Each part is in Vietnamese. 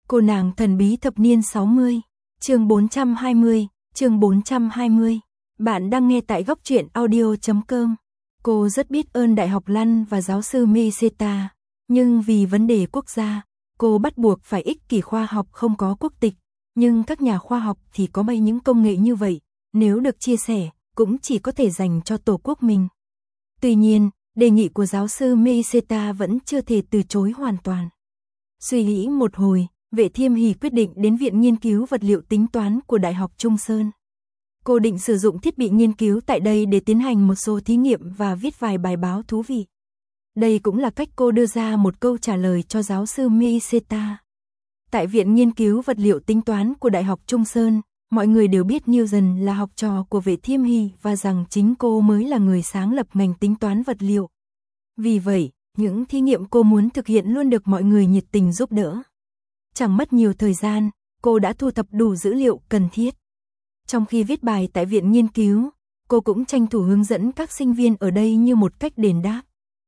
Cô nàng thần bí thập niên 60, chương 420. Bạn đang nghe tại góc truyện audio.com. Cô rất biết ơn Đại học London và giáo sư Miseta, nhưng vì vấn đề quốc gia, cô bắt buộc phải ích kỷ khoa học không có quốc tịch, nhưng các nhà khoa học thì có bay những công nghệ như vậy, nếu được chia sẻ, cũng chỉ có thể dành cho tổ quốc mình. Tuy nhiên, đề nghị của giáo sư Miseta vẫn chưa thể từ chối hoàn toàn. Suy nghĩ một hồi, Vệ Thiêm Hỷ quyết định đến Viện Nghiên cứu Vật liệu Tính toán của Đại học Trung Sơn. Cô định sử dụng thiết bị nghiên cứu tại đây để tiến hành một số thí nghiệm và viết vài bài báo thú vị. Đây cũng là cách cô đưa ra một câu trả lời cho giáo sư Miseta. Tại Viện Nghiên cứu Vật liệu Tính toán của Đại học Trung Sơn, mọi người đều biết Newton là học trò của Vệ Thiêm Hỷ và rằng chính cô mới là người sáng lập ngành tính toán vật liệu. Vì vậy, những thí nghiệm cô muốn thực hiện luôn được mọi người nhiệt tình giúp đỡ. Chẳng mất nhiều thời gian, cô đã thu thập đủ dữ liệu cần thiết. Trong khi viết bài tại viện nghiên cứu, cô cũng tranh thủ hướng dẫn các sinh viên ở đây như một cách đền đáp.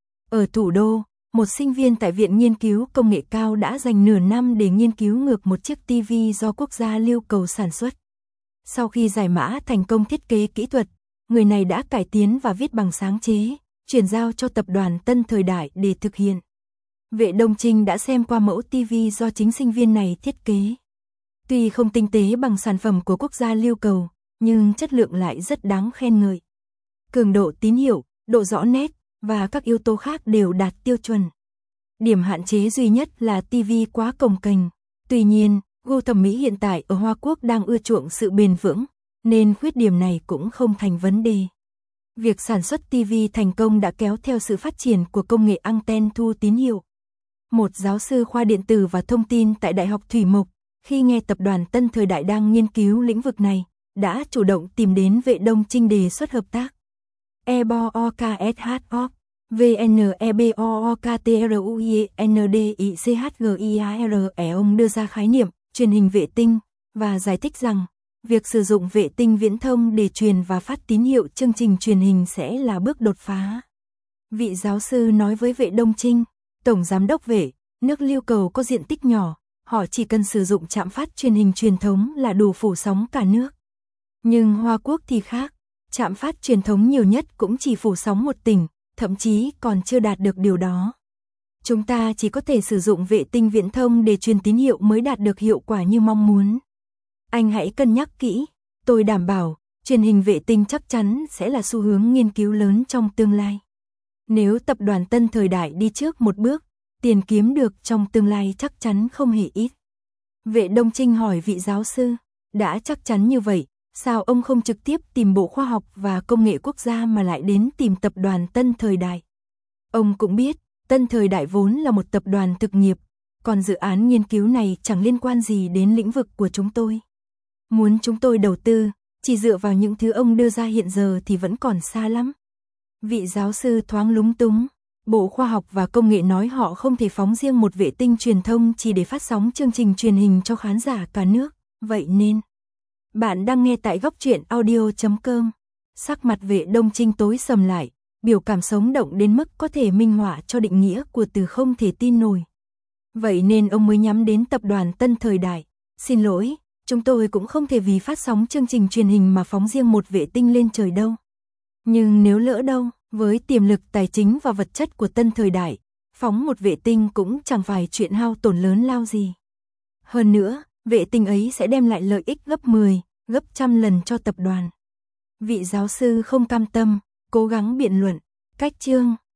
Ở thủ đô, một sinh viên tại Viện Nghiên cứu Công nghệ cao đã dành nửa năm để nghiên cứu ngược một chiếc TV do quốc gia yêu cầu sản xuất. Sau khi giải mã thành công thiết kế kỹ thuật, người này đã cải tiến và viết bằng sáng chế, chuyển giao cho tập đoàn Tân Thời Đại để thực hiện. Vệ Đông Trinh đã xem qua mẫu TV do chính sinh viên này thiết kế. Tuy không tinh tế bằng sản phẩm của quốc gia yêu cầu, nhưng chất lượng lại rất đáng khen ngợi. Cường độ tín hiệu, độ rõ nét và các yếu tố khác đều đạt tiêu chuẩn. Điểm hạn chế duy nhất là TV quá cồng kềnh. Tuy nhiên, gu thẩm mỹ hiện tại ở Hoa Quốc đang ưa chuộng sự bền vững, nên khuyết điểm này cũng không thành vấn đề. Việc sản xuất TV thành công đã kéo theo sự phát triển của công nghệ anten thu tín hiệu. Một giáo sư khoa điện tử và thông tin tại Đại học Thủy Mộc, khi nghe tập đoàn Tân Thời Đại đang nghiên cứu lĩnh vực này, đã chủ động tìm đến Vệ Đông Trinh đề xuất hợp tác. EBOOKSHOP, VNEBOOKTRUINDICHGIARE ông đưa ra khái niệm truyền hình vệ tinh và giải thích rằng việc sử dụng vệ tinh viễn thông để truyền và phát tín hiệu chương trình truyền hình sẽ là bước đột phá. Vị giáo sư nói với Vệ Đông Trinh, Tổng Giám đốc Vệ, nước yêu cầu có diện tích nhỏ, họ chỉ cần sử dụng trạm phát truyền hình truyền thống là đủ phủ sóng cả nước. Nhưng Hoa Quốc thì khác, trạm phát truyền thống nhiều nhất cũng chỉ phủ sóng một tỉnh, thậm chí còn chưa đạt được điều đó. Chúng ta chỉ có thể sử dụng vệ tinh viễn thông để truyền tín hiệu mới đạt được hiệu quả như mong muốn. Anh hãy cân nhắc kỹ, tôi đảm bảo, truyền hình vệ tinh chắc chắn sẽ là xu hướng nghiên cứu lớn trong tương lai. Nếu tập đoàn Tân Thời Đại đi trước một bước, tiền kiếm được trong tương lai chắc chắn không hề ít. Vệ Đông Trinh hỏi vị giáo sư, đã chắc chắn như vậy, sao ông không trực tiếp tìm Bộ Khoa học và Công nghệ Quốc gia mà lại đến tìm tập đoàn Tân Thời Đại? Ông cũng biết, Tân Thời Đại vốn là một tập đoàn thực nghiệp, còn dự án nghiên cứu này chẳng liên quan gì đến lĩnh vực của chúng tôi. Muốn chúng tôi đầu tư, chỉ dựa vào những thứ ông đưa ra hiện giờ thì vẫn còn xa lắm. Vị giáo sư thoáng lúng túng. Bộ Khoa học và Công nghệ nói họ không thể phóng riêng một vệ tinh truyền thông chỉ để phát sóng chương trình truyền hình cho khán giả cả nước, vậy nên... Bạn đang nghe tại góc truyện audio.com. Sắc mặt Vệ Đông Trinh tối sầm lại, biểu cảm sống động đến mức có thể minh họa cho định nghĩa của từ không thể tin nổi. Vậy nên ông mới nhắm đến tập đoàn Tân Thời Đại. Xin lỗi, chúng tôi cũng không thể vì phát sóng chương trình truyền hình mà phóng riêng một vệ tinh lên trời đâu. Nhưng nếu lỡ đâu, với tiềm lực tài chính và vật chất của Tân Thời Đại, phóng một vệ tinh cũng chẳng phải chuyện hao tổn lớn lao gì. Hơn nữa, vệ tinh ấy sẽ đem lại lợi ích gấp 10, gấp trăm lần cho tập đoàn. Vị giáo sư không cam tâm, cố gắng biện luận, cách chương,